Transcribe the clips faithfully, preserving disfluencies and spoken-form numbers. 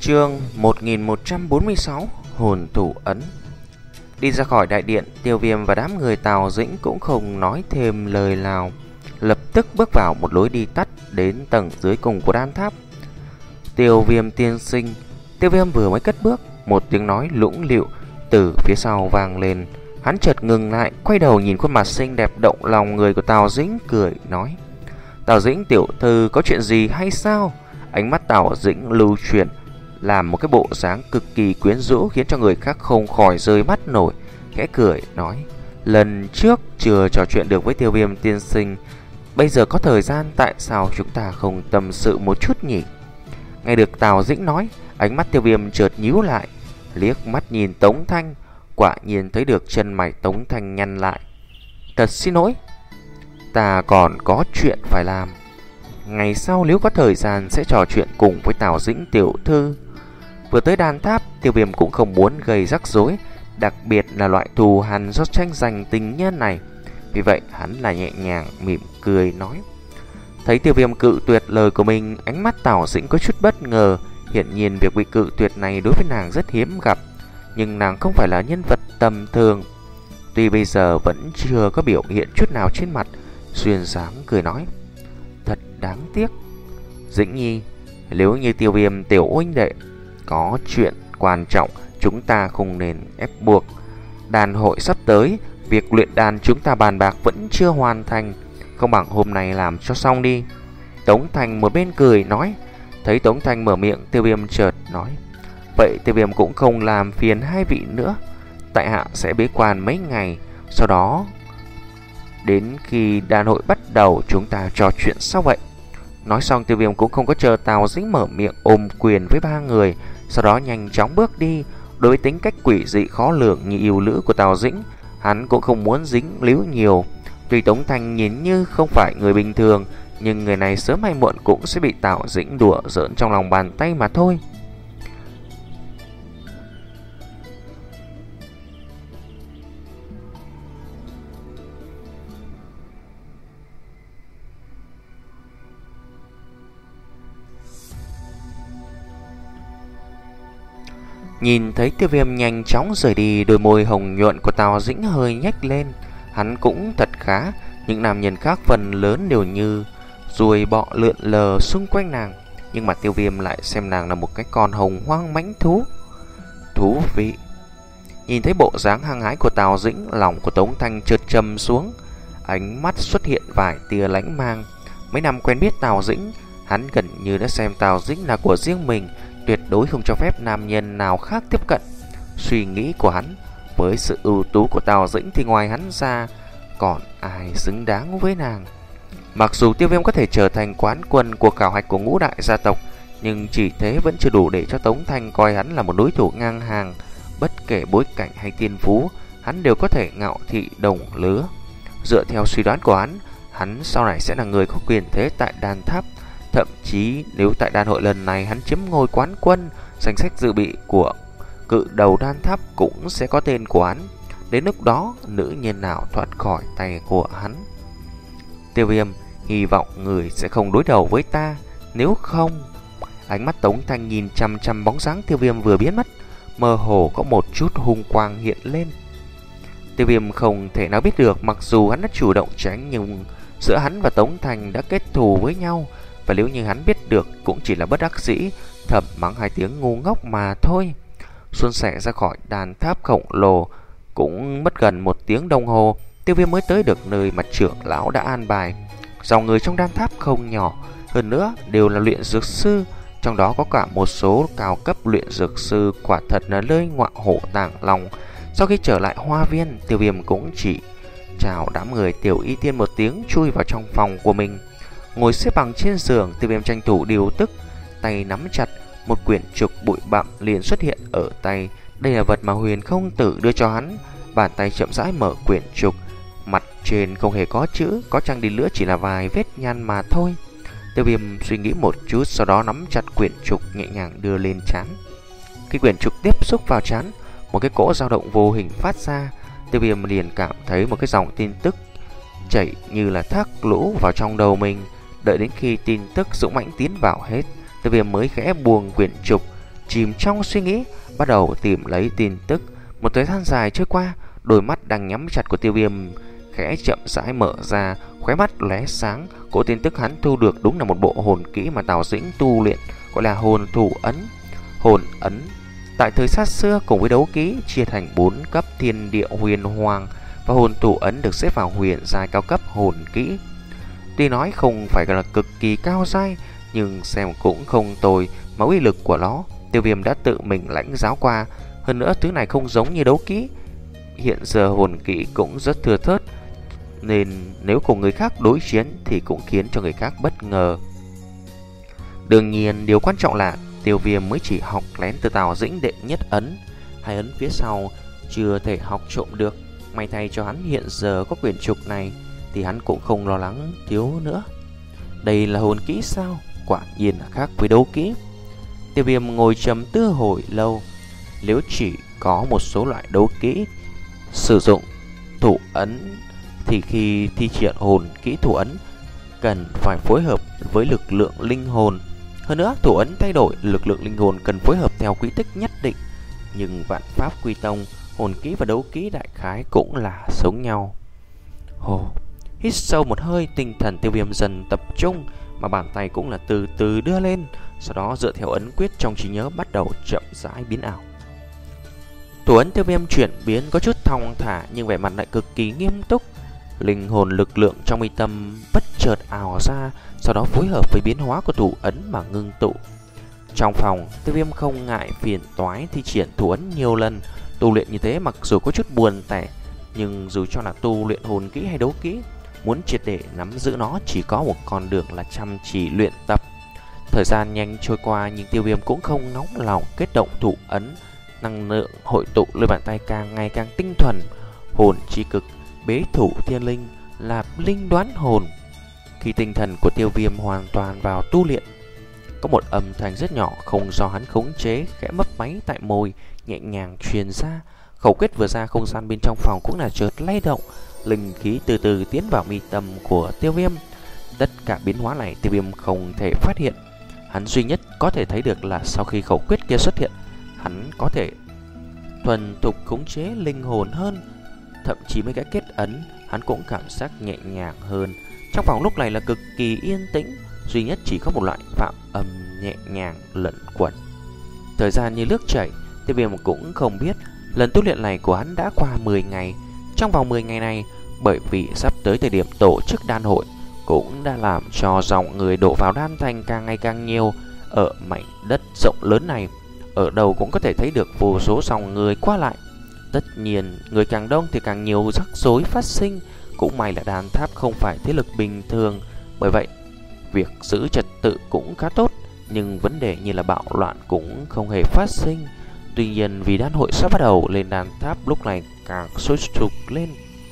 Chương một nghìn một trăm bốn mươi sáu Hồn thủ ấn. Đi ra khỏi đại điện, Tiêu Viêm và đám người Tào Dĩnh cũng không nói thêm lời nào, lập tức bước vào một lối đi tắt đến tầng dưới cùng của đan tháp. Tiêu Viêm tiên sinh. Tiêu Viêm vừa mới cất bước, một tiếng nói lũng lịu từ phía sau vang lên. Hắn chợt ngừng lại, quay đầu nhìn khuôn mặt xinh đẹp động lòng người của Tào Dĩnh, cười nói: "Tào Dĩnh tiểu thư, có chuyện gì hay sao?" Ánh mắt Tào Dĩnh lưu chuyển, làm một cái bộ dáng cực kỳ quyến rũ, khiến cho người khác không khỏi rơi mắt nổi. Khẽ cười nói: "Lần trước chưa trò chuyện được với Tiêu Viêm tiên sinh, bây giờ có thời gian, tại sao chúng ta không tâm sự một chút nhỉ?" Nghe được Tào Dĩnh nói, ánh mắt Tiêu Viêm chợt nhíu lại, liếc mắt nhìn Tống Thanh, quả nhiên thấy được chân mày Tống Thanh nhăn lại. "Thật xin lỗi, ta còn có chuyện phải làm. Ngày sau nếu có thời gian sẽ trò chuyện cùng với Tào Dĩnh tiểu thư." Vừa tới đan tháp, Tiêu Viêm cũng không muốn gây rắc rối, đặc biệt là loại thù hằn do tranh giành tình nhân này. Vì vậy hắn là nhẹ nhàng mỉm cười nói. Thấy Tiêu Viêm cự tuyệt lời của mình, ánh mắt Tào Dĩnh có chút bất ngờ. Hiển nhiên việc bị cự tuyệt này đối với nàng rất hiếm gặp, nhưng nàng không phải là nhân vật tầm thường. Tuy bây giờ vẫn chưa có biểu hiện chút nào trên mặt, duyên dáng cười nói: "Thật đáng tiếc, Dĩnh nhi, nếu như Tiêu Viêm tiểu huynh đệ có chuyện quan trọng, chúng ta không nên ép buộc. Đàn hội sắp tới, việc luyện đàn chúng ta bàn bạc vẫn chưa hoàn thành, không bằng hôm nay làm cho xong đi." Tống Thành một bên cười nói. Thấy Tống Thành mở miệng, Tiêu Viêm chợt nói: "Vậy Tiêu Viêm cũng không làm phiền hai vị nữa, tại hạ sẽ bế quan mấy ngày, sau đó đến khi đàn hội bắt đầu chúng ta trò chuyện sau vậy." Nói xong, Tiêu Viêm cũng không có chờ Tào Dĩnh mở miệng, ôm quyền với ba người, sau đó nhanh chóng bước đi. Đối với tính cách quỷ dị khó lường như yêu nữ của Tào Dĩnh, hắn cũng không muốn dính líu nhiều. Tuy Tống Thanh nhìn như không phải người bình thường, nhưng người này sớm hay muộn cũng sẽ bị Tào Dĩnh đùa giỡn trong lòng bàn tay mà thôi. Nhìn thấy Tiêu Viêm nhanh chóng rời đi, đôi môi hồng nhuận của Tào Dĩnh hơi nhếch lên. Hắn cũng thật khá, những nam nhân khác phần lớn đều như ruồi bọ lượn lờ xung quanh nàng, nhưng mà Tiêu Viêm lại xem nàng là một cái con hồng hoang mãnh thú. Thú vị. Nhìn thấy bộ dáng hăng hái của Tào Dĩnh, lòng của Tống Thanh chợt trầm xuống, ánh mắt xuất hiện vài tia lãnh mang. Mấy năm quen biết Tào Dĩnh, hắn gần như đã xem Tào Dĩnh là của riêng mình, tuyệt đối không cho phép nam nhân nào khác tiếp cận. Suy nghĩ của hắn, với sự ưu tú của Tào Dĩnh thì ngoài hắn ra còn ai xứng đáng với nàng. Mặc dù Tiêu Viêm có thể trở thành quán quân của khảo hạch của ngũ đại gia tộc, nhưng chỉ thế vẫn chưa đủ để cho Tống Thanh coi hắn là một đối thủ ngang hàng. Bất kể bối cảnh hay tiên phú, hắn đều có thể ngạo thị đồng lứa. Dựa theo suy đoán của hắn, hắn sau này sẽ là người có quyền thế tại đan tháp. Thậm chí nếu tại đan hội lần này hắn chiếm ngôi quán quân, danh sách dự bị của cự đầu đan tháp cũng sẽ có tên của hắn. Đến lúc đó, nữ nhân nào thoát khỏi tay của hắn? Tiêu Viêm, hy vọng người sẽ không đối đầu với ta, nếu không... Ánh mắt Tống Thanh nhìn chăm chăm bóng dáng Tiêu Viêm vừa biến mất, mơ hồ có một chút hung quang hiện lên. Tiêu Viêm không thể nào biết được, mặc dù hắn đã chủ động tránh, nhưng giữa hắn và Tống Thanh đã kết thù với nhau, và nếu như hắn biết được cũng chỉ là bất đắc dĩ, thầm mắng hai tiếng ngu ngốc mà thôi. Xuân sẻ ra khỏi đàn tháp khổng lồ cũng mất gần một tiếng đồng hồ, Tiêu Viêm mới tới được nơi mà trưởng lão đã an bài. Dòng người trong đan tháp không nhỏ, hơn nữa đều là luyện dược sư, trong đó có cả một số cao cấp luyện dược sư, quả thật là nơi ngọa hổ tàng lòng. Sau khi trở lại hoa viên, Tiêu Viêm cũng chỉ chào đám người Tiểu Y Tiên một tiếng, chui vào trong phòng của mình. Ngồi xếp bằng trên giường, Tiêu Viêm tranh thủ điều tức, tay nắm chặt một quyển trục bụi bặm liền xuất hiện ở tay. Đây là vật mà Huyền Không Tử đưa cho hắn. Bàn tay chậm rãi mở quyển trục, mặt trên không hề có chữ, có chăng đi nữa chỉ là vài vết nhăn mà thôi. Tiêu Viêm suy nghĩ một chút, sau đó nắm chặt quyển trục nhẹ nhàng đưa lên trán. Khi quyển trục tiếp xúc vào trán, một cái cỗ dao động vô hình phát ra. Tiêu Viêm liền cảm thấy một cái dòng tin tức chảy như là thác lũ vào trong đầu mình. Đợi đến khi tin tức dũng mãnh tiến vào hết, Tiêu Viêm mới khẽ buông quyển trục, chìm trong suy nghĩ, bắt đầu tìm lấy tin tức. Một thời gian dài trôi qua, đôi mắt đang nhắm chặt của Tiêu Viêm khẽ chậm rãi mở ra, khóe mắt lóe sáng. Cổ tin tức hắn thu được đúng là một bộ hồn kỹ mà Tào Dĩnh tu luyện, gọi là hồn thủ ấn. Hồn ấn tại thời xa xưa cùng với đấu kỹ chia thành bốn cấp: thiên địa, huyền, hoàng, và hồn thủ ấn được xếp vào huyền giai cao cấp hồn kỹ. Tuy nói không phải là cực kỳ cao giai, nhưng xem cũng không tồi, mà uy lực của nó Tiêu Viêm đã tự mình lãnh giáo qua. Hơn nữa thứ này không giống như đấu kỹ, hiện giờ hồn kỹ cũng rất thưa thớt, nên nếu cùng người khác đối chiến thì cũng khiến cho người khác bất ngờ. Đương nhiên điều quan trọng là Tiêu Viêm mới chỉ học lén từ Tào Dĩnh đệ nhất ấn, hai ấn phía sau chưa thể học trộm được. May thay cho hắn hiện giờ có quyển trục này thì hắn cũng không lo lắng thiếu nữa. Đây là hồn kỹ sao? Quả nhiên là khác với đấu kỹ. Tiêu Viêm ngồi trầm tư hồi lâu. Nếu chỉ có một số loại đấu kỹ sử dụng thủ ấn thì khi thi triển hồn kỹ thủ ấn cần phải phối hợp với lực lượng linh hồn. Hơn nữa thủ ấn thay đổi, lực lượng linh hồn cần phối hợp theo quy tích nhất định. Nhưng vạn pháp quy tông, hồn kỹ và đấu kỹ đại khái cũng là giống nhau. Hồ hít sâu một hơi, tinh thần Tiêu Viêm dần tập trung, mà bàn tay cũng là từ từ đưa lên. Sau đó dựa theo ấn quyết trong trí nhớ bắt đầu chậm rãi biến ảo. Thủ ấn Tiêu Viêm chuyển biến có chút thong thả nhưng vẻ mặt lại cực kỳ nghiêm túc. Linh hồn lực lượng trong mi tâm bất chợt ảo ra, sau đó phối hợp với biến hóa của thủ ấn mà ngưng tụ. Trong phòng, Tiêu Viêm không ngại phiền toái thi triển thủ ấn nhiều lần. Tu luyện như thế mặc dù có chút buồn tẻ, nhưng dù cho là tu luyện hồn kỹ hay đấu kỹ, muốn triệt để nắm giữ nó chỉ có một con đường là chăm chỉ luyện tập. Thời gian nhanh trôi qua nhưng Tiêu Viêm cũng không nóng lòng kết động thủ ấn. Năng lượng hội tụ lên bàn tay càng ngày càng tinh thuần. Hồn chi cực, bế thủ thiên linh, là linh đoán hồn. Khi tinh thần của Tiêu Viêm hoàn toàn vào tu luyện, có một âm thanh rất nhỏ không do hắn khống chế khẽ mấp máy tại môi, nhẹ nhàng truyền ra. Khẩu quyết vừa ra, không gian bên trong phòng cũng là chợt lay động, linh khí từ từ tiến vào mi tâm của Tiêu Viêm. Tất cả biến hóa này Tiêu Viêm không thể phát hiện. Hắn duy nhất có thể thấy được là sau khi khẩu quyết kia xuất hiện, hắn có thể thuần thục khống chế linh hồn hơn. Thậm chí mấy cái kết ấn hắn cũng cảm giác nhẹ nhàng hơn. Trong phòng lúc này là cực kỳ yên tĩnh, duy nhất chỉ có một loại phạm âm nhẹ nhàng lẫn quẩn. Thời gian như nước chảy, Tiêu Viêm cũng không biết lần tu luyện này của hắn đã qua mười ngày. Trong vòng mười ngày này, bởi vì sắp tới thời điểm tổ chức đan hội, cũng đã làm cho dòng người đổ vào đan thành càng ngày càng nhiều. Ở mảnh đất rộng lớn này, ở đâu cũng có thể thấy được vô số dòng người qua lại. Tất nhiên, người càng đông thì càng nhiều rắc rối phát sinh. Cũng may là đan tháp không phải thế lực bình thường, bởi vậy việc giữ trật tự cũng khá tốt. Nhưng vấn đề như là bạo loạn cũng không hề phát sinh. Tuy nhiên vì đan hội sắp bắt đầu, lên đan tháp lúc này càng sôi sục lên.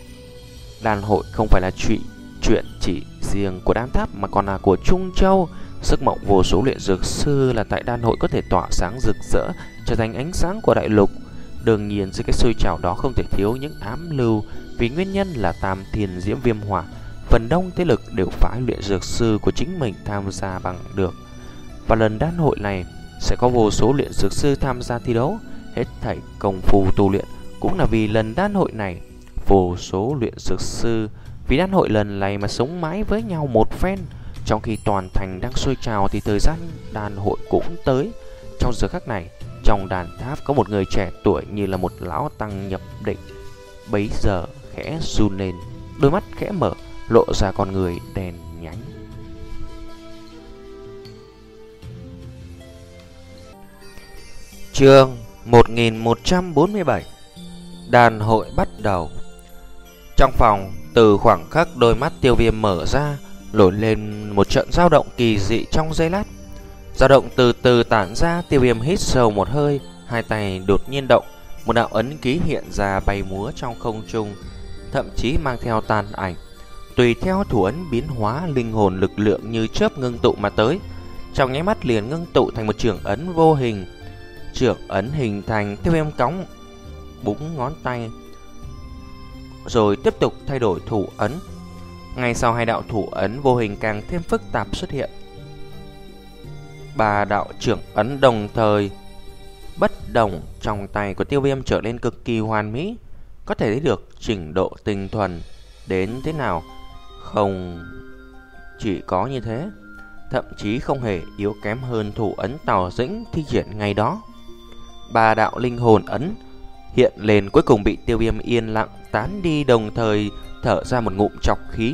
Đan hội không phải là chuyện chuyện chỉ riêng của đan tháp mà còn là của Trung Châu. Sức mạnh vô số luyện dược sư là tại đan hội có thể tỏa sáng rực rỡ, trở thành ánh sáng của đại lục. Đương nhiên dưới cái sôi trào đó không thể thiếu những ám lưu, vì nguyên nhân là Tam Thiên Diễm Viêm Hỏa, phần đông thế lực đều phái luyện dược sư của chính mình tham gia bằng được. Và lần đan hội này sẽ có vô số luyện dược sư tham gia thi đấu. Hết thảy công phu tu luyện cũng là vì lần đan hội này. Vô số luyện dược sư vì đan hội lần này mà sống mái với nhau một phen. Trong khi toàn thành đang sôi trào thì thời gian đan hội cũng tới. Trong giờ khắc này, trong đàn tháp có một người trẻ tuổi như là một lão tăng nhập định. Bấy giờ khẽ run lên, đôi mắt khẽ mở, lộ ra con người đèn nhánh. Chương một nghìn một trăm bốn mươi bảy. Đàn hội bắt đầu. Trong phòng, từ khoảng khắc đôi mắt Tiêu Viêm mở ra, nổi lên một trận dao động kỳ dị trong giây lát. Dao động từ từ tản ra, Tiêu Viêm hít sâu một hơi, hai tay đột nhiên động, một đạo ấn ký hiện ra bay múa trong không trung, thậm chí mang theo tàn ảnh. Tùy theo thủ ấn biến hóa, linh hồn lực lượng như chớp ngưng tụ mà tới, trong nháy mắt liền ngưng tụ thành một trường ấn vô hình. Trường ấn hình thành, Tiêu Viêm cóng búng ngón tay, rồi tiếp tục thay đổi thủ ấn. Ngay sau hai đạo thủ ấn vô hình càng thêm phức tạp xuất hiện, ba đạo trưởng ấn đồng thời bất đồng trong tay của Tiêu Viêm trở nên cực kỳ hoàn mỹ. Có thể thấy được trình độ tinh thuần đến thế nào. Không chỉ có như thế, thậm chí không hề yếu kém hơn thủ ấn Tào Dĩnh thi triển ngày đó. Ba đạo linh hồn ấn hiện lên, cuối cùng bị Tiêu Viêm yên lặng tán đi, đồng thời thở ra một ngụm trọc khí.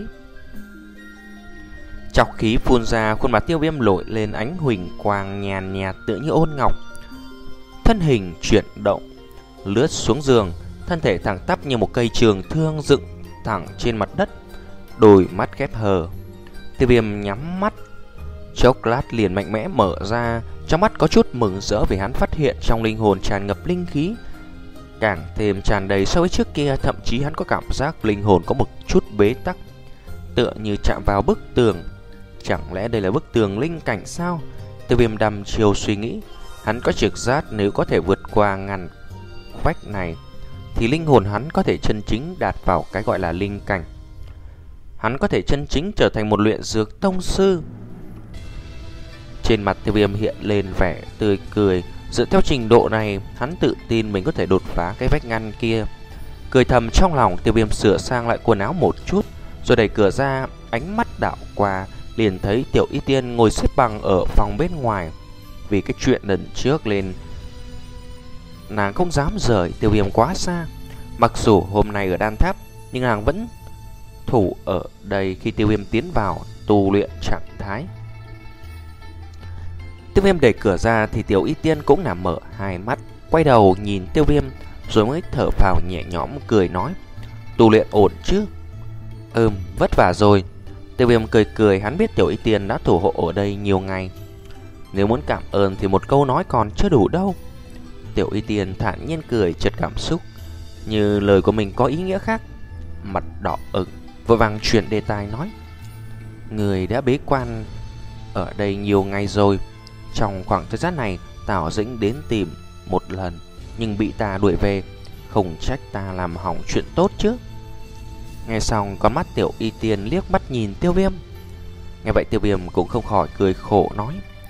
Trọc khí phun ra, khuôn mặt Tiêu Viêm nổi lên ánh huỳnh quang nhàn nhạt tựa như ôn ngọc. Thân hình chuyển động, lướt xuống giường, thân thể thẳng tắp như một cây trường thương dựng thẳng trên mặt đất, đôi mắt khép hờ. Tiêu Viêm nhắm mắt, chốc lát liền mạnh mẽ mở ra, trong mắt có chút mừng rỡ vì hắn phát hiện trong linh hồn tràn ngập linh khí, càng thêm tràn đầy so với trước kia. Thậm chí hắn có cảm giác linh hồn có một chút bế tắc, tựa như chạm vào bức tường. Chẳng lẽ đây là bức tường linh cảnh sao? Tiêu Viêm đăm chiều suy nghĩ. Hắn có trực giác nếu có thể vượt qua ngăn vách này thì linh hồn hắn có thể chân chính đạt vào cái gọi là linh cảnh. Hắn có thể chân chính trở thành một luyện dược tông sư. Trên mặt Tiêu Viêm hiện lên vẻ tươi cười. Dựa theo trình độ này, hắn tự tin mình có thể đột phá cái vách ngăn kia. Cười thầm trong lòng, Tiêu Viêm sửa sang lại quần áo một chút, rồi đẩy cửa ra, ánh mắt đảo qua, liền thấy Tiểu Y Tiên ngồi xếp bằng ở phòng bên ngoài. Vì cái chuyện lần trước lên, nàng không dám rời Tiêu Viêm quá xa. Mặc dù hôm nay ở đan tháp, nhưng nàng vẫn thủ ở đây khi Tiêu Viêm tiến vào tu luyện trạng thái. Tiêu Viêm đẩy cửa ra thì Tiểu Y Tiên cũng nằm mở hai mắt, quay đầu nhìn Tiêu Viêm rồi mới thở phào nhẹ nhõm cười nói: tu luyện ổn chứ? Ừm, vất vả rồi. Tiêu Viêm cười cười, hắn biết Tiểu Y Tiên đã thủ hộ ở đây nhiều ngày. Nếu muốn cảm ơn thì một câu nói còn chưa đủ đâu. Tiểu Y Tiên thản nhiên cười, chợt cảm xúc như lời của mình có ý nghĩa khác, mặt đỏ ửng, vội vàng chuyển đề tài nói: người đã bế quan ở đây nhiều ngày rồi. Trong khoảng thời gian này, Tào Dĩnh đến tìm một lần, nhưng bị ta đuổi về. Không trách ta làm hỏng chuyện tốt chứ. Nghe xong, con mắt Tiểu Y Tiên liếc mắt nhìn Tiêu Viêm. Nghe vậy Tiêu Viêm cũng không khỏi cười khổ nói: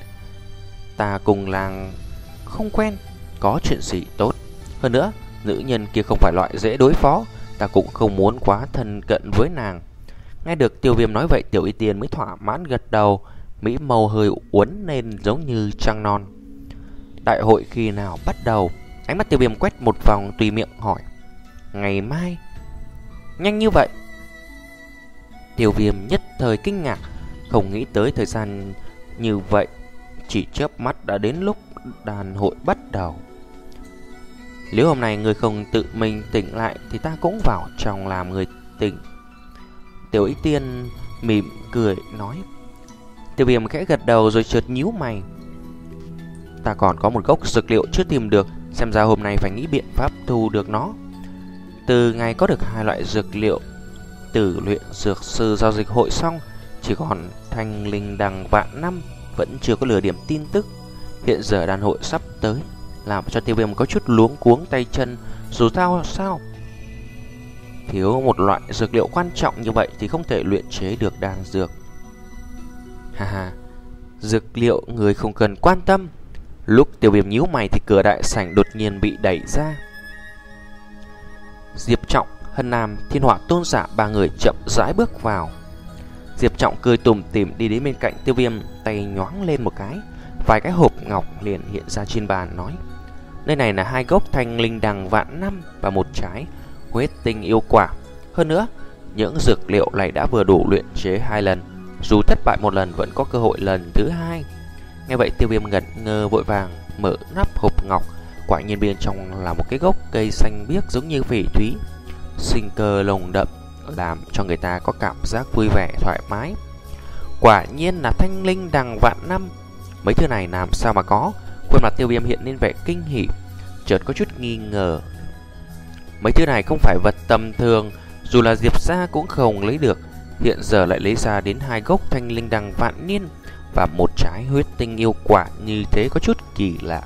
ta cùng làng không quen, có chuyện gì tốt. Hơn nữa, nữ nhân kia không phải loại dễ đối phó, ta cũng không muốn quá thân cận với nàng. Nghe được Tiêu Viêm nói vậy, Tiểu Y Tiên mới thỏa mãn gật đầu, mỹ màu hơi uốn lên giống như trăng non. Đại hội khi nào bắt đầu? Ánh mắt Tiêu Viêm quét một vòng, tùy miệng hỏi: ngày mai? Nhanh như vậy? Tiêu Viêm nhất thời kinh ngạc, không nghĩ tới thời gian như vậy, chỉ chớp mắt đã đến lúc đàn hội bắt đầu. Nếu hôm nay người không tự mình tỉnh lại thì ta cũng vào trong làm người tỉnh. Tiểu Y Tiên mỉm cười nói. Tiêu Viêm khẽ gật đầu rồi chợt nhíu mày. Ta còn có một gốc dược liệu chưa tìm được, xem ra hôm nay phải nghĩ biện pháp thu được nó. Từ ngày có được hai loại dược liệu từ luyện dược sư giao dịch hội xong, chỉ còn thanh linh đằng vạn năm vẫn chưa có lửa điểm tin tức. Hiện giờ đàn hội sắp tới, làm cho Tiêu Viêm có chút luống cuống tay chân. Dù sao sao thiếu một loại dược liệu quan trọng như vậy thì không thể luyện chế được đan dược. Ha ha, dược liệu người không cần quan tâm. Lúc Tiêu Viêm nhíu mày thì cửa đại sảnh đột nhiên bị đẩy ra. Diệp Trọng, Hân Nam, Thiên Hỏa Tôn giả ba người chậm rãi bước vào. Diệp Trọng cười tủm tỉm đi đến bên cạnh Tiêu Viêm, tay nhoáng lên một cái, vài cái hộp ngọc liền hiện ra trên bàn, nói: nơi này là hai gốc thanh linh đằng vạn năm và một trái huyết tinh yêu quả. Hơn nữa, những dược liệu này đã vừa đủ luyện chế hai lần, dù thất bại một lần vẫn có cơ hội lần thứ hai. Nghe vậy Tiêu Viêm ngẩn ngơ, vội vàng mở nắp hộp ngọc. Quả nhiên bên trong là một cái gốc cây xanh biếc giống như phỉ thúy, sinh cơ lồng đậm, làm cho người ta có cảm giác vui vẻ thoải mái. Quả nhiên là thanh linh đằng vạn năm. Mấy thứ này làm sao mà có? Khuôn mặt Tiêu Viêm hiện lên vẻ kinh hỉ, chợt có chút nghi ngờ. Mấy thứ này không phải vật tầm thường, dù là Diệp gia cũng không lấy được. Hiện giờ lại lấy ra đến hai gốc thanh linh đằng vạn niên và một trái huyết tinh yêu quả, như thế có chút kỳ lạ.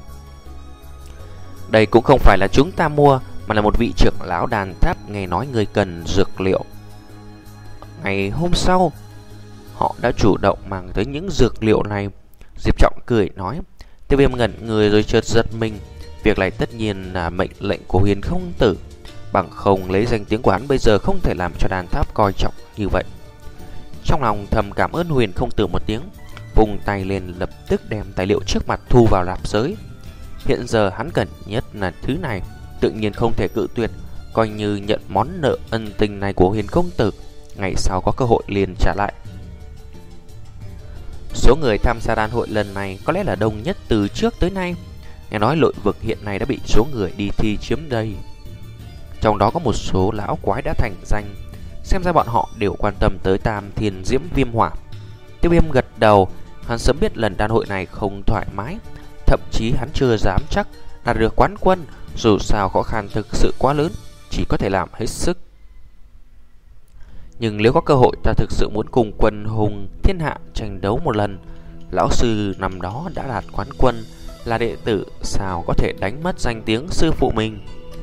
Đây cũng không phải là chúng ta mua, mà là một vị trưởng lão đàn tháp nghe nói người cần dược liệu. Ngày hôm sau, họ đã chủ động mang tới những dược liệu này. Diệp Trọng cười nói: Tiêu Viêm ngẩn người rồi chợt giật mình. Việc này tất nhiên là mệnh lệnh của Huyền Không Tử, bằng không lấy danh tiếng của hắn bây giờ không thể làm cho đàn tháp coi trọng như vậy. Trong lòng thầm cảm ơn Huyền Không Tử một tiếng, vùng tay lên lập tức đem tài liệu trước mặt thu vào nạp giới. Hiện giờ hắn cần nhất là thứ này, tự nhiên không thể cự tuyệt, coi như nhận món nợ ân tình này của Huyền Công Tử, ngày sau có cơ hội liền trả lại. Số người tham gia đan hội lần này có lẽ là đông nhất từ trước tới nay. Nghe nói nội vực hiện nay đã bị số người đi thi chiếm đầy, trong đó có một số lão quái đã thành danh, xem ra bọn họ đều quan tâm tới Tam Thiên Diễm Viêm Hỏa. Tiêu Viêm gật đầu, hắn sớm biết lần đan hội này không thoải mái, thậm chí hắn chưa dám chắc đạt được quán quân, dù sao khó khăn thực sự quá lớn, chỉ có thể làm hết sức. Nhưng nếu có cơ hội, ta thực sự muốn cùng quân hùng thiên hạ tranh đấu một lần. Lão sư năm đó đã đạt quán quân, là đệ tử, sao có thể đánh mất danh tiếng sư phụ mình.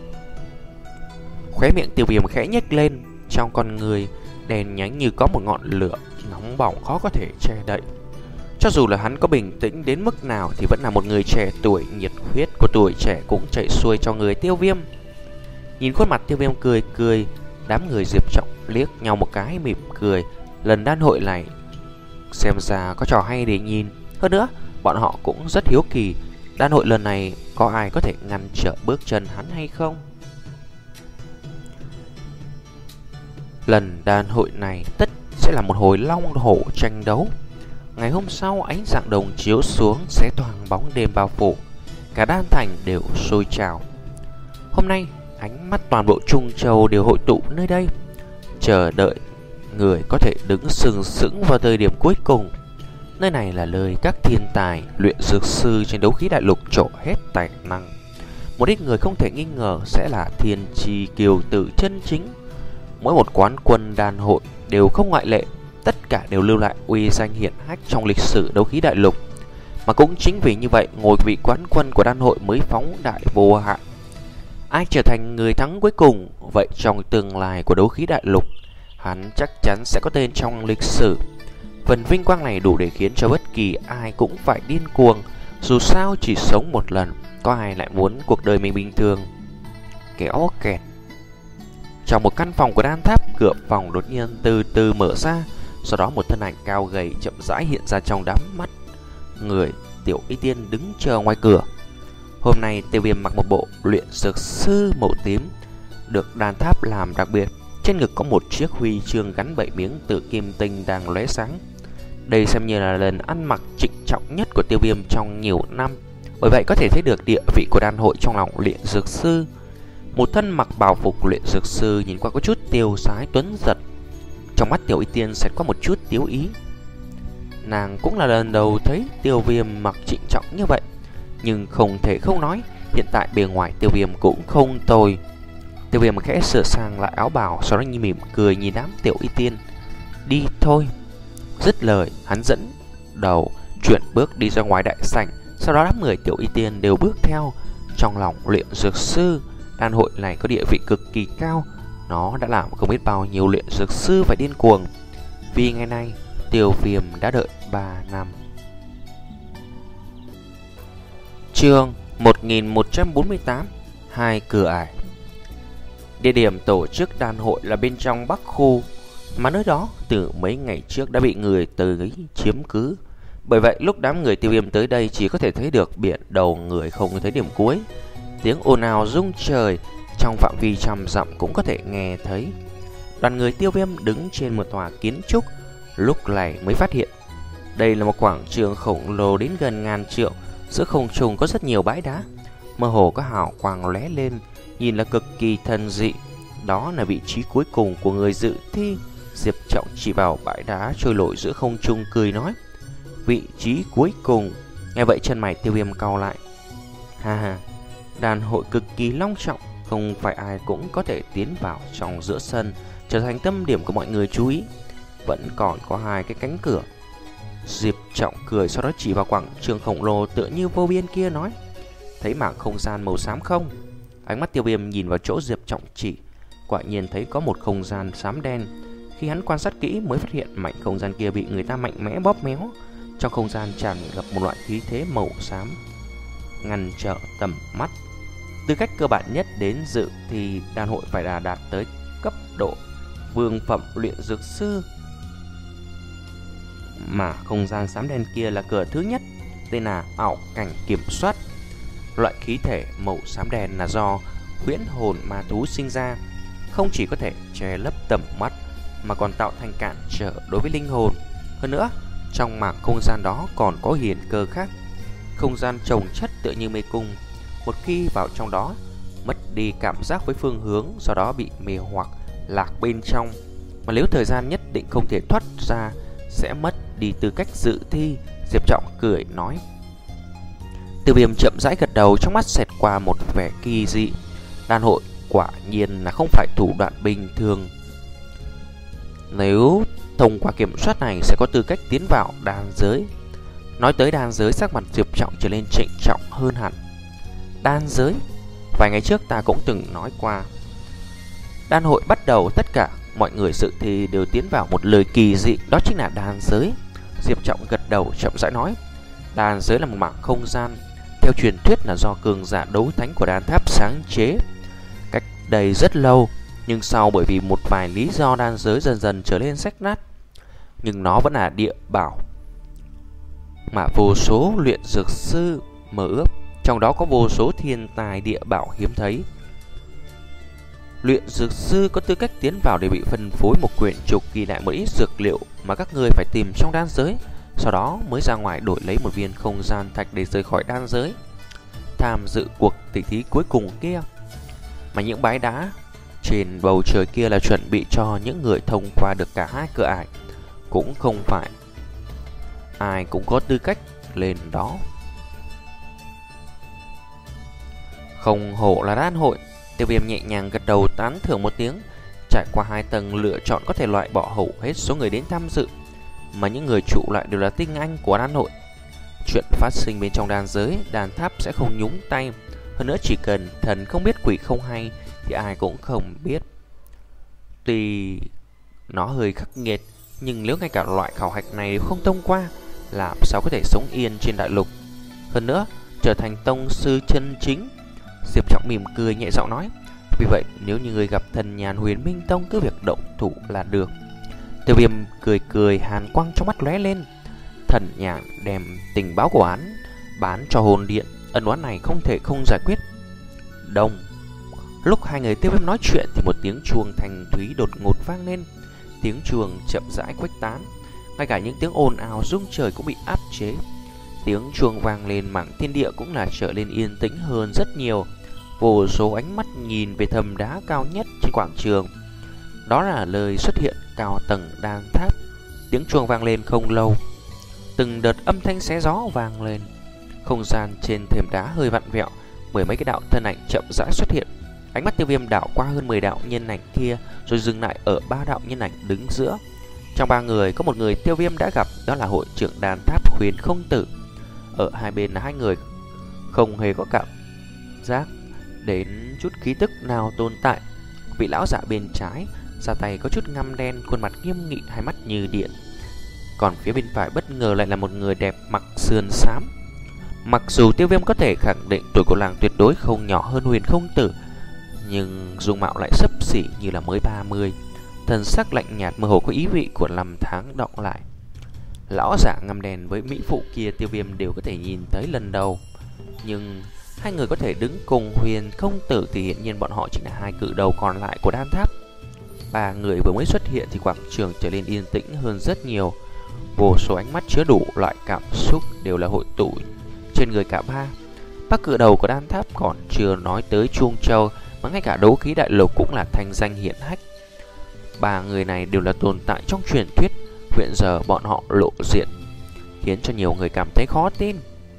Khóe miệng Tiêu Viêm khẽ nhếch lên, trong con người đèn nhánh như có một ngọn lửa nóng bỏng khó có thể che đậy. Cho dù là hắn có bình tĩnh đến mức nào thì vẫn là một người trẻ tuổi, nhiệt huyết của tuổi trẻ cũng chảy xuôi cho người Tiêu Viêm. Nhìn khuôn mặt Tiêu Viêm cười cười, đám người Diệp Trọng liếc nhau một cái mỉm cười. Lần đan hội này xem ra có trò hay để nhìn. Hơn nữa, bọn họ cũng rất hiếu kỳ đan hội lần này có ai có thể ngăn trở bước chân hắn hay không. Lần đan hội này tất sẽ là một hồi long hổ tranh đấu. Ngày hôm sau, ánh dạng đồng chiếu xuống xé toang bóng đêm bao phủ, cả đan thành đều sôi trào. Hôm nay, ánh mắt toàn bộ Trung Châu đều hội tụ nơi đây, chờ đợi người có thể đứng sừng sững vào thời điểm cuối cùng. Nơi này là nơi các thiên tài luyện dược sư trên đấu khí đại lục trổ hết tài năng. Một ít người không thể nghi ngờ sẽ là thiên tri kiều tử chân chính. Mỗi một quán quân đan hội đều không ngoại lệ, tất cả đều lưu lại uy danh hiển hách trong lịch sử đấu khí đại lục. Mà cũng chính vì như vậy, ngôi vị quán quân của đan hội mới phóng đại vô hạn. Ai trở thành người thắng cuối cùng, vậy trong tương lai của đấu khí đại lục, hắn chắc chắn sẽ có tên trong lịch sử. Phần vinh quang này đủ để khiến cho bất kỳ ai cũng phải điên cuồng. Dù sao chỉ sống một lần, có ai lại muốn cuộc đời mình bình thường. Kéo kẹt. Trong một căn phòng của đan tháp, cửa phòng đột nhiên từ từ mở ra. Sau đó một thân ảnh cao gầy chậm rãi hiện ra trong đám mắt người. Tiểu Y Tiên đứng chờ ngoài cửa. Hôm nay Tiêu Viêm mặc một bộ luyện dược sư màu tím, được đan tháp làm đặc biệt. Trên ngực có một chiếc huy chương gắn bảy miếng tự kim tinh đang lóe sáng. Đây xem như là lần ăn mặc trịnh trọng nhất của Tiêu Viêm trong nhiều năm. Bởi vậy có thể thấy được địa vị của đan hội trong lòng luyện dược sư. Một thân mặc bào phục luyện dược sư nhìn qua có chút tiêu sái tuấn giật. Trong mắt Tiểu Y Tiên xẹt qua một chút tiếu ý. Nàng cũng là lần đầu thấy Tiêu Viêm mặc trịnh trọng như vậy, nhưng không thể không nói, hiện tại bề ngoài Tiêu Viêm cũng không tồi. Tiêu Viêm khẽ sửa sang lại áo bào, sau đó mỉm cười nhìn đám Tiểu Y Tiên. Đi thôi. Dứt lời, hắn dẫn đầu chuyển bước đi ra ngoài đại sảnh. Sau đó đám người Tiểu Y Tiên đều bước theo. Trong lòng luyện dược sư, đan hội này có địa vị cực kỳ cao. Nó đã làm không biết bao nhiêu luyện dược sư phải điên cuồng. Vì ngày nay, Tiêu Viêm đã đợi ba năm. Chương một nghìn một trăm bốn mươi tám. Hai cửa ải. Địa điểm tổ chức đan hội là bên trong Bắc khu, mà nơi đó từ mấy ngày trước đã bị người tới chiếm cứ. Bởi vậy lúc đám người Tiêu Viêm tới đây chỉ có thể thấy được biển đầu người, không thấy điểm cuối. Tiếng ồn ào rung trời, trong phạm vi trăm dặm cũng có thể nghe thấy. Đoàn người Tiêu Viêm đứng trên một tòa kiến trúc, lúc này mới phát hiện đây là một quảng trường khổng lồ đến gần ngàn trượng. Giữa không trung có rất nhiều bãi đá, mơ hồ có hào quang lóe lên, nhìn là cực kỳ thần dị. Đó là vị trí cuối cùng của người dự thi. Diệp Trọng chỉ vào bãi đá trôi nổi giữa không trung cười nói: vị trí cuối cùng. Nghe vậy chân mày Tiêu Viêm cau lại. Ha ha, đàn hội cực kỳ long trọng, không phải ai cũng có thể tiến vào trong giữa sân, trở thành tâm điểm của mọi người chú ý. Vẫn còn có hai cái cánh cửa. Diệp Trọng cười, sau đó chỉ vào quảng trường khổng lồ tựa như vô biên kia nói: thấy mảng không gian màu xám không? Ánh mắt Tiêu Viêm nhìn vào chỗ Diệp Trọng chỉ, quả nhiên thấy có một không gian xám đen. Khi hắn quan sát kỹ mới phát hiện mảnh không gian kia bị người ta mạnh mẽ bóp méo. Trong không gian tràn ngập một loại khí thế màu xám, ngăn trở tầm mắt. Tư cách cơ bản nhất đến dự thì đan hội phải là đạt tới cấp độ vương phẩm luyện dược sư. Mà không gian xám đen kia là cửa thứ nhất, tên là ảo cảnh kiểm soát. Loại khí thể màu xám đen là do huyễn hồn ma thú sinh ra, không chỉ có thể che lấp tầm mắt mà còn tạo thành cản trở đối với linh hồn. Hơn nữa, trong mảng không gian đó còn có hiển cơ khác. Không gian chồng chất tựa như mê cung, một khi vào trong đó, mất đi cảm giác với phương hướng, sau đó bị mê hoặc lạc bên trong. Mà nếu thời gian nhất định không thể thoát ra, sẽ mất đi tư cách dự thi. Diệp Trọng cười nói. Tiêu Viêm chậm rãi gật đầu, trong mắt xẹt qua một vẻ kỳ dị. Đan hội quả nhiên là không phải thủ đoạn bình thường. Nếu thông qua kiểm soát này sẽ có tư cách tiến vào đan giới. Nói tới đan giới, sắc mặt Diệp Trọng trở nên trịnh trọng hơn hẳn. Đan giới, vài ngày trước ta cũng từng nói qua. Đan hội bắt đầu, tất cả mọi người dự thi đều tiến vào một lời kỳ dị, đó chính là đan giới. Diệp Trọng gật đầu chậm rãi nói. Đan giới là một mảng không gian, theo truyền thuyết là do cường giả đấu thánh của đan tháp sáng chế cách đây rất lâu, nhưng sau bởi vì một vài lý do đan giới dần dần trở nên rách nát. Nhưng nó vẫn là địa bảo mà vô số luyện dược sư mơ ước, trong đó có vô số thiên tài địa bảo hiếm thấy. Luyện dược sư có tư cách tiến vào để bị phân phối một quyển trục ghi lại mỗi ít dược liệu mà các ngươi phải tìm trong đan giới, sau đó mới ra ngoài đổi lấy một viên không gian thạch để rời khỏi đan giới, tham dự cuộc tỷ thí cuối cùng kia. Mà những bãi đá trên bầu trời kia là chuẩn bị cho những người thông qua được cả hai cửa ải, cũng không phải ai cũng có tư cách lên đó. Không hổ là đan hội. Tiêu Viêm nhẹ nhàng gật đầu tán thưởng một tiếng. Trải qua hai tầng lựa chọn có thể loại bỏ hầu hết số người đến tham dự, mà những người trụ lại đều là tinh anh của đan hội. Chuyện phát sinh bên trong đan giới, đan tháp sẽ không nhúng tay. Hơn nữa chỉ cần thần không biết quỷ không hay thì ai cũng không biết. Tuy nó hơi khắc nghiệt, nhưng nếu ngay cả loại khảo hạch này không thông qua, làm sao có thể sống yên trên đại lục. Hơn nữa, trở thành tông sư chân chính. Diệp Trọng mỉm cười nhẹ giọng nói. Vì vậy nếu như người gặp thần nhàn Huyền Minh Tông, cứ việc động thủ là được. Tiêu Viêm cười cười, hàn quang trong mắt lóe lên. Thần nhàn đem tình báo của án bán cho hồn điện, ân oán này không thể không giải quyết. Đông. Lúc hai người Tiêu Viêm nói chuyện thì một tiếng chuông thanh thúy đột ngột vang lên. Tiếng chuông chậm rãi khuếch tán, ngay cả những tiếng ồn ào rung trời cũng bị áp chế. Tiếng chuông vang lên, mảng thiên địa cũng là trở nên yên tĩnh hơn rất nhiều. Vô số ánh mắt nhìn về thềm đá cao nhất trên quảng trường. Đó là nơi xuất hiện cao tầng đan tháp. Tiếng chuông vang lên không lâu, từng đợt âm thanh xé gió vang lên. Không gian trên thềm đá hơi vặn vẹo, mười mấy cái đạo thân ảnh chậm rãi xuất hiện. Ánh mắt Tiêu Viêm đảo qua hơn mười đạo nhân ảnh kia, rồi dừng lại ở ba đạo nhân ảnh đứng giữa. Trong ba người có một người Tiêu Viêm đã gặp, đó là hội trưởng đan tháp Huyền Không Tử. Ở hai bên là hai người không hề có cảm giác đến chút khí tức nào tồn tại. Vị lão giả bên trái da tay có chút ngăm đen, khuôn mặt nghiêm nghị, hai mắt như điện. Còn phía bên phải bất ngờ lại là một người đẹp mặc sườn xám. Mặc dù Tiêu Viêm có thể khẳng định tuổi của nàng tuyệt đối không nhỏ hơn Huyền Không Tử, nhưng dung mạo lại xấp xỉ như là mới ba mươi. Thần sắc lạnh nhạt mơ hồ có ý vị của năm tháng đọng lại. Lão giả ngăm đen với mỹ phụ kia Tiêu Viêm đều có thể nhìn thấy lần đầu, nhưng hai người có thể đứng cùng Huyền Không Tử thì hiển nhiên bọn họ chỉ là hai cự đầu còn lại của đan tháp. Ba người vừa mới xuất hiện thì quảng trường trở nên yên tĩnh hơn rất nhiều. Vô số ánh mắt chứa đủ loại cảm xúc đều là hội tụ trên người cả ba. Bác cự đầu của đan tháp còn chưa nói tới Chuông Châu, mà ngay cả đấu khí đại lục cũng là thành danh hiển hách. Ba người này đều là tồn tại trong truyền thuyết, hiện giờ bọn họ lộ diện khiến cho nhiều người cảm thấy khó tin.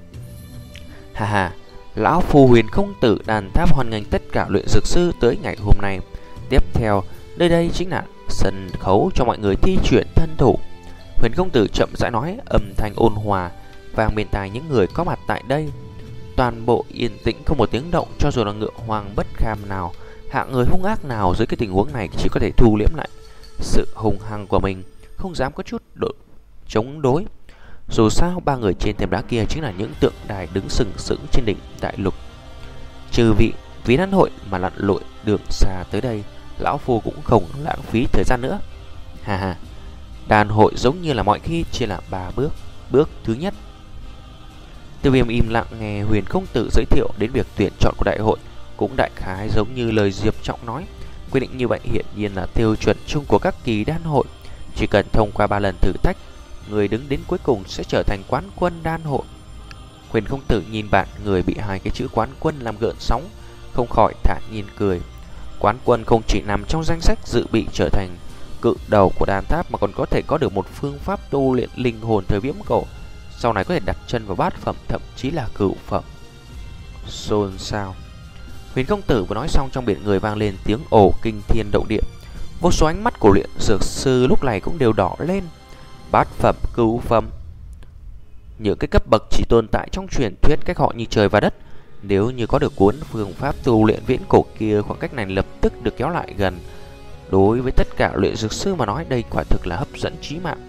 Hà hà, lão phu Huyền Không Tử đan tháp hoan nghênh tất cả luyện dược sư tới ngày hôm nay. Tiếp theo, nơi đây chính là sân khấu cho mọi người thi chuyển thân thủ. Huyền Không Tử chậm rãi nói, âm thanh ôn hòa vang bên tai những người có mặt tại đây. Toàn bộ yên tĩnh không một tiếng động, cho dù là ngựa hoàng bất kham nào, hạng người hung ác nào dưới cái tình huống này chỉ có thể thu liễm lại sự hung hăng của mình, không dám có chút độ chống đối. Dù sao ba người trên thềm đá kia chính là những tượng đài đứng sừng sững trên đỉnh đại lục. Trừ vị vì đan hội mà lặn lội đường xa tới đây, lão phu cũng không lãng phí thời gian nữa. Ha ha, đan hội giống như là mọi khi chia làm ba bước. Bước thứ nhất, Tiêu Viêm im lặng nghe Huyền Không Tử giới thiệu đến việc tuyển chọn của đại hội, cũng đại khái giống như lời Diệp Trọng nói. Quy định như vậy hiển nhiên là tiêu chuẩn chung của các kỳ đan hội. Chỉ cần thông qua ba lần thử thách, người đứng đến cuối cùng sẽ trở thành quán quân đan hội. Huyền Không Tử nhìn bạn người bị hai cái chữ quán quân làm gợn sóng, không khỏi thản nhiên cười. Quán quân không chỉ nằm trong danh sách dự bị trở thành cự đầu của đan tháp, mà còn có thể có được một phương pháp tu luyện linh hồn thời viễn cổ, sau này có thể đặt chân vào bát phẩm, thậm chí là cửu phẩm. Xôn xao. Huyền Không Tử vừa nói xong, trong biển người vang lên tiếng ồ kinh thiên động địa. Vô số ánh mắt của luyện dược sư lúc này cũng đều đỏ lên. Bát phẩm, cửu phẩm, những cái cấp bậc chỉ tồn tại trong truyền thuyết, cách họ như trời và đất. Nếu như có được cuốn phương pháp tu luyện viễn cổ kia, khoảng cách này lập tức được kéo lại gần. Đối với tất cả luyện dược sư mà nói, đây quả thực là hấp dẫn chí mạng.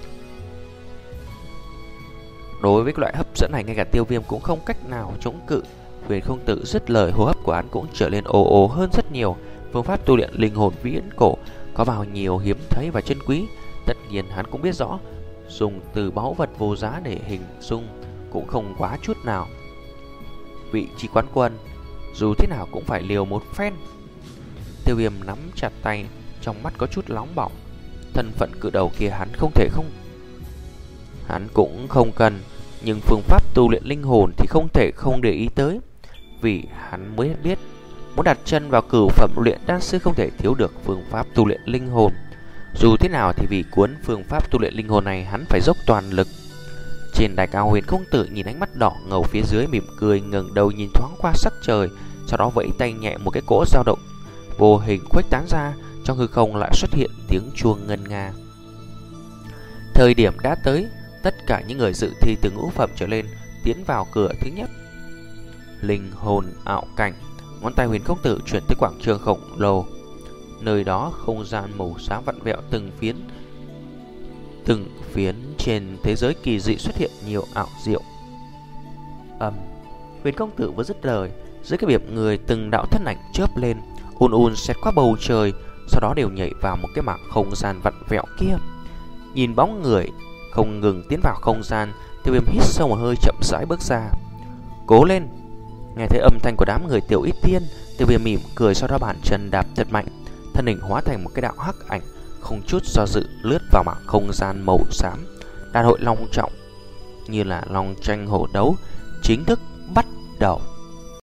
Đối với loại hấp dẫn này, ngay cả Tiêu Viêm cũng không cách nào chống cự. Huyền Không Tử dứt lời, hô hấp của hắn cũng trở lên ồ ồ hơn rất nhiều. Phương pháp tu luyện linh hồn viễn cổ có bao nhiêu hiếm thấy và chân quý, tất nhiên hắn cũng biết rõ. Dùng từ báu vật vô giá để hình dung cũng không quá chút nào. Vị trí quán quân dù thế nào cũng phải liều một phen. Tiêu Viêm nắm chặt tay, trong mắt có chút nóng bỏng. Thân phận cự đầu kia hắn không thể không Hắn cũng không cần, nhưng phương pháp tu luyện linh hồn thì không thể không để ý tới. Vì hắn mới biết, muốn đặt chân vào cửu phẩm luyện đan sư không thể thiếu được phương pháp tu luyện linh hồn. Dù thế nào thì vì cuốn phương pháp tu luyện linh hồn này, hắn phải dốc toàn lực. Trên đài cao, Huyền Không Tử nhìn ánh mắt đỏ ngầu phía dưới, mỉm cười ngẩng đầu nhìn thoáng qua sắc trời, sau đó vẫy tay nhẹ, một cái cỗ dao động vô hình khuếch tán ra, trong hư không lại xuất hiện tiếng chuông ngân nga. Thời điểm đã tới, tất cả những người dự thi từ ngũ phẩm trở lên tiến vào cửa thứ nhất. Linh hồn ảo cảnh. Ngón tay Huyền Không Tử chuyển tới quảng trường khổng lồ. Nơi đó không gian màu xám vặn vẹo, từng phiến từng phiến trên thế giới kỳ dị xuất hiện nhiều ảo diệu. Âm. Huyền Không Tử vừa dứt lời, dưới cái biệp người từng đạo thân ảnh chớp lên, ùn ùn xẹt qua bầu trời, sau đó đều nhảy vào một cái mảng không gian vặn vẹo kia. Nhìn bóng người không ngừng tiến vào không gian, Tiêu Viêm hít sâu một hơi, chậm rãi bước ra. Cố lên! Nghe thấy âm thanh của đám người Tiểu Ít Tiên, Tiêu Viêm mỉm cười, sau đó bàn chân đạp thật mạnh, thân hình hóa thành một cái đạo hắc ảnh, không chút do dự lướt vào mảng không gian màu xám. Đại hội long trọng như là long tranh hổ đấu chính thức bắt đầu.